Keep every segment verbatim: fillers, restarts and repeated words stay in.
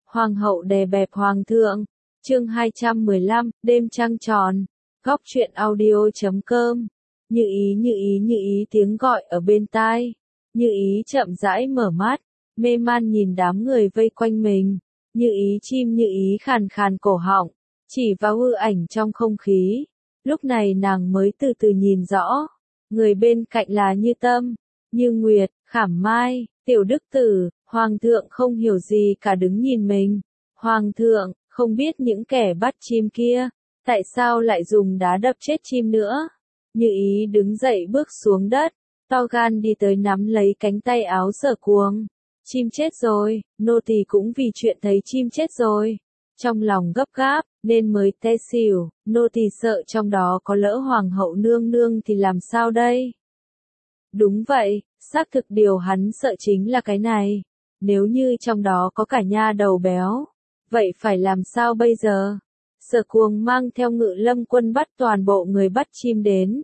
Hoàng hậu đè bẹp hoàng thượng. Chương hai trăm mười lăm, đêm trăng tròn. Góc truyện audio chấm com. Như ý như ý như ý tiếng gọi ở bên tai. Như ý chậm rãi mở mắt, mê man nhìn đám người vây quanh mình. Như ý chim như ý khàn khàn cổ họng, chỉ vào hư ảnh trong không khí. Lúc này nàng mới từ từ nhìn rõ. Người bên cạnh là Như Tâm, Như Nguyệt, Khảm Mai, Tiểu Đức Tử. Hoàng thượng không hiểu gì cả đứng nhìn mình. Hoàng thượng, không biết những kẻ bắt chim kia, tại sao lại dùng đá đập chết chim nữa. Như ý đứng dậy bước xuống đất, to gan đi tới nắm lấy cánh tay áo Sở Cuồng. Chim chết rồi, nô tỳ cũng vì chuyện thấy chim chết rồi. Trong lòng gấp gáp, nên mới té xỉu, nô tỳ sợ trong đó có lỡ hoàng hậu nương nương thì làm sao đây? Đúng vậy, xác thực điều hắn sợ chính là cái này. Nếu như trong đó có cả nha đầu béo, vậy phải làm sao bây giờ? Sở Cuồng mang theo Ngự Lâm quân bắt toàn bộ người bắt chim đến.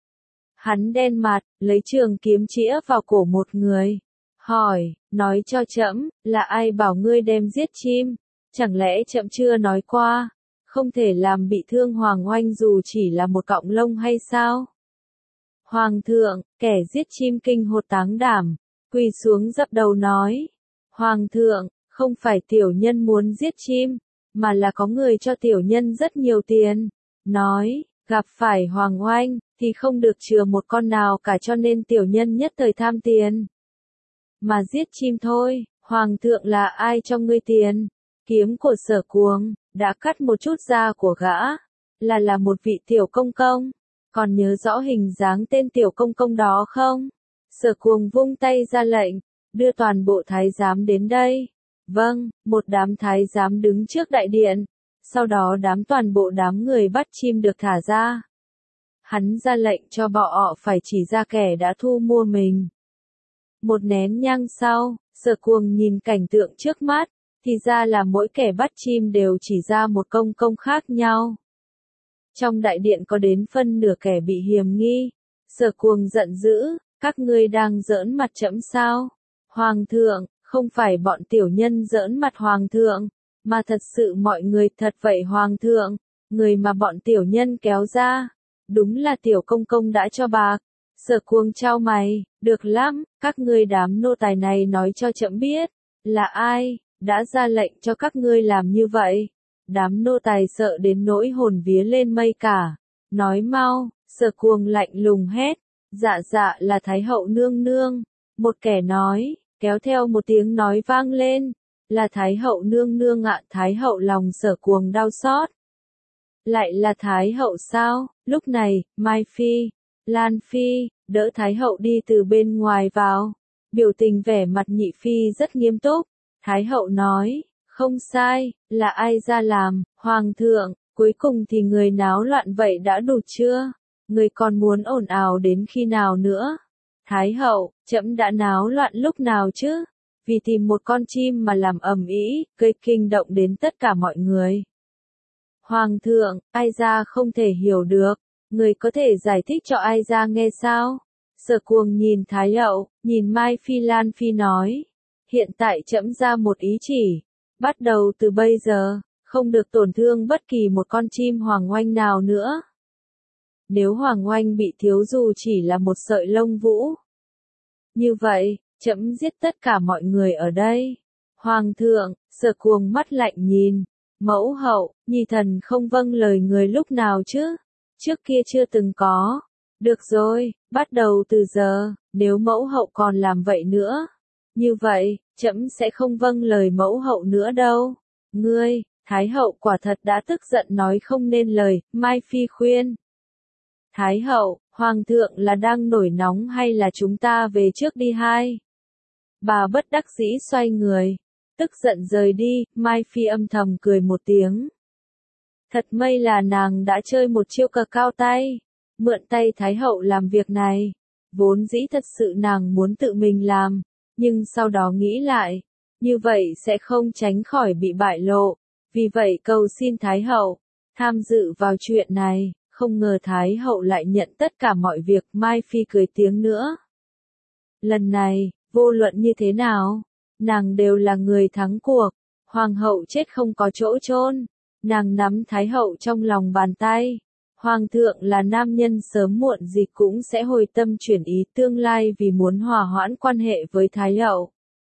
Hắn đen mặt, lấy trường kiếm chĩa vào cổ một người. Hỏi, nói cho trẫm, là ai bảo ngươi đem giết chim? Chẳng lẽ trẫm chưa nói qua, không thể làm bị thương Hoàng Oanh dù chỉ là một cọng lông hay sao? Hoàng thượng, kẻ giết chim kinh hồn táng đảm, quỳ xuống dập đầu nói. Hoàng thượng, không phải tiểu nhân muốn giết chim, mà là có người cho tiểu nhân rất nhiều tiền. Nói, gặp phải Hoàng Oanh, thì không được chừa một con nào cả cho nên tiểu nhân nhất thời tham tiền. Mà giết chim thôi, Hoàng thượng là ai cho ngươi tiền? Kiếm của Sở Cuồng, đã cắt một chút da của gã, là là một vị tiểu công công. Còn nhớ rõ hình dáng tên tiểu công công đó không? Sở Cuồng vung tay ra lệnh, đưa toàn bộ thái giám đến đây. Vâng, một đám thái giám đứng trước đại điện. Sau đó đám toàn bộ đám người bắt chim được thả ra. Hắn ra lệnh cho bọn họ phải chỉ ra kẻ đã thu mua mình. Một nén nhang sau, Sở Cuồng nhìn cảnh tượng trước mắt, thì ra là mỗi kẻ bắt chim đều chỉ ra một công công khác nhau. Trong đại điện có đến phân nửa kẻ bị hiềm nghi. Sở Cuồng giận dữ, các ngươi đang giỡn mặt trẫm sao? Hoàng thượng, không phải bọn tiểu nhân giỡn mặt hoàng thượng, mà thật sự mọi người thật vậy hoàng thượng, người mà bọn tiểu nhân kéo ra, đúng là tiểu công công đã cho bạc. Sở Cuồng chau mày, được lắm, các ngươi đám nô tài này nói cho trẫm biết, là ai, đã ra lệnh cho các ngươi làm như vậy. Đám nô tài sợ đến nỗi hồn vía lên mây cả, nói mau. Sở Cuồng lạnh lùng hét, dạ dạ là Thái hậu nương nương. Một kẻ nói, kéo theo một tiếng nói vang lên, là Thái hậu nương nương ạ. Thái hậu lòng Sở Cuồng đau xót. Lại là Thái hậu sao? Lúc này, Mai Phi, Lan Phi, đỡ Thái hậu đi từ bên ngoài vào. Biểu tình vẻ mặt Nhị Phi rất nghiêm túc. Thái hậu nói, không sai, là ai ra làm? Hoàng thượng, cuối cùng thì người náo loạn vậy đã đủ chưa? Người còn muốn ồn ào đến khi nào nữa? Thái hậu, trẫm đã náo loạn lúc nào chứ? Vì tìm một con chim mà làm ầm ĩ, gây kinh động đến tất cả mọi người. Hoàng thượng, ai ra không thể hiểu được, người có thể giải thích cho ai ra nghe sao? Sở Cuồng nhìn Thái hậu, nhìn Mai Phi Lan Phi nói, hiện tại trẫm ra một ý chỉ, bắt đầu từ bây giờ, không được tổn thương bất kỳ một con chim Hoàng Oanh nào nữa. Nếu Hoàng Oanh bị thiếu dù chỉ là một sợi lông vũ, như vậy, trẫm giết tất cả mọi người ở đây. Hoàng thượng, Sở Cuồng mắt lạnh nhìn, mẫu hậu, nhi thần không vâng lời người lúc nào chứ? Trước kia chưa từng có. Được rồi, bắt đầu từ giờ, nếu mẫu hậu còn làm vậy nữa, như vậy, trẫm sẽ không vâng lời mẫu hậu nữa đâu. Ngươi, Thái hậu quả thật đã tức giận nói không nên lời. Mai Phi khuyên. Thái hậu, hoàng thượng là đang nổi nóng hay là chúng ta về trước đi hai? Bà bất đắc dĩ xoay người, tức giận rời đi. Mai Phi âm thầm cười một tiếng. Thật may là nàng đã chơi một chiêu cờ cao tay, mượn tay Thái hậu làm việc này. Vốn dĩ thật sự nàng muốn tự mình làm, nhưng sau đó nghĩ lại, như vậy sẽ không tránh khỏi bị bại lộ. Vì vậy cầu xin Thái hậu tham dự vào chuyện này. Không ngờ Thái hậu lại nhận tất cả mọi việc. Mai Phi cười tiếng nữa. Lần này, vô luận như thế nào, nàng đều là người thắng cuộc. Hoàng hậu chết không có chỗ chôn, nàng nắm Thái hậu trong lòng bàn tay. Hoàng thượng là nam nhân sớm muộn gì cũng sẽ hồi tâm chuyển ý tương lai vì muốn hòa hoãn quan hệ với Thái hậu.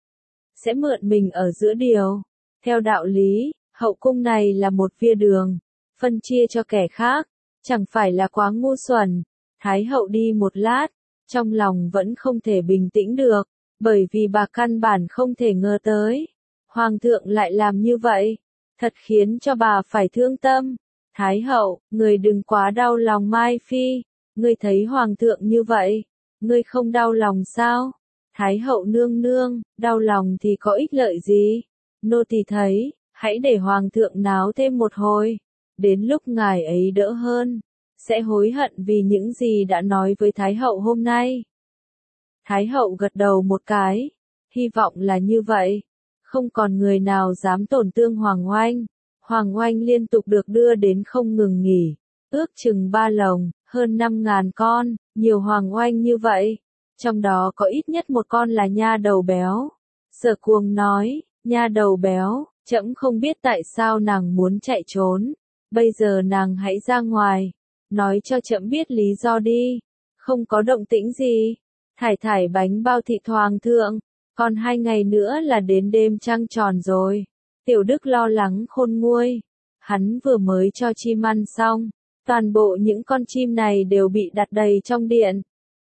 Sẽ mượn mình ở giữa điều. Theo đạo lý, hậu cung này là một vía đường, phân chia cho kẻ khác, chẳng phải là quá ngu xuẩn. Thái hậu đi một lát, trong lòng vẫn không thể bình tĩnh được, bởi vì bà căn bản không thể ngờ tới. Hoàng thượng lại làm như vậy, thật khiến cho bà phải thương tâm. Thái hậu, người đừng quá đau lòng Mai Phi, ngươi thấy hoàng thượng như vậy, ngươi không đau lòng sao? Thái hậu nương nương, đau lòng thì có ích lợi gì? Nô tỳ thấy, hãy để hoàng thượng náo thêm một hồi, đến lúc ngài ấy đỡ hơn, sẽ hối hận vì những gì đã nói với Thái hậu hôm nay. Thái hậu gật đầu một cái, hy vọng là như vậy, không còn người nào dám tổn thương Hoàng Oanh. Hoàng Oanh liên tục được đưa đến không ngừng nghỉ, ước chừng ba lồng, hơn năm ngàn con, nhiều Hoàng Oanh như vậy, trong đó có ít nhất một con là nha đầu béo. Sở Cuồng nói, nha đầu béo, trẫm không biết tại sao nàng muốn chạy trốn, bây giờ nàng hãy ra ngoài, nói cho trẫm biết lý do đi. Không có động tĩnh gì, thải thải bánh bao thịt hoàng thượng, còn hai ngày nữa là đến đêm trăng tròn rồi. Tiểu Đức lo lắng khôn nguôi, hắn vừa mới cho chim ăn xong, toàn bộ những con chim này đều bị đặt đầy trong điện.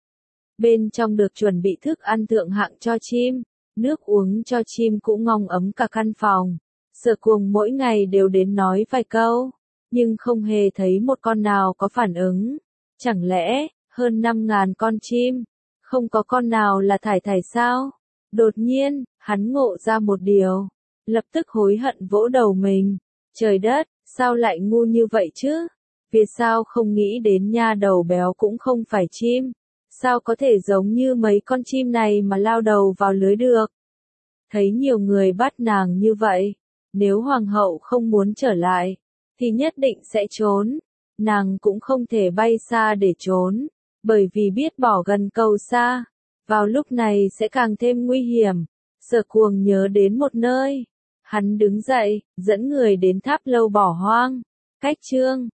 Bên trong được chuẩn bị thức ăn thượng hạng cho chim, nước uống cho chim cũng ngon ấm cả căn phòng. Sở Cuồng mỗi ngày đều đến nói vài câu, nhưng không hề thấy một con nào có phản ứng. Chẳng lẽ, hơn năm ngàn con chim, không có con nào là thải thải sao? Đột nhiên, hắn ngộ ra một điều, lập tức hối hận vỗ đầu mình. Trời đất, sao lại ngu như vậy chứ? Vì sao không nghĩ đến nha đầu béo cũng không phải chim? Sao có thể giống như mấy con chim này mà lao đầu vào lưới được? Thấy nhiều người bắt nàng như vậy, nếu hoàng hậu không muốn trở lại, thì nhất định sẽ trốn. Nàng cũng không thể bay xa để trốn, bởi vì biết bỏ gần cầu xa, vào lúc này sẽ càng thêm nguy hiểm. Sở Cuồng nhớ đến một nơi, hắn đứng dậy, dẫn người đến tháp lâu bỏ hoang. Cách chương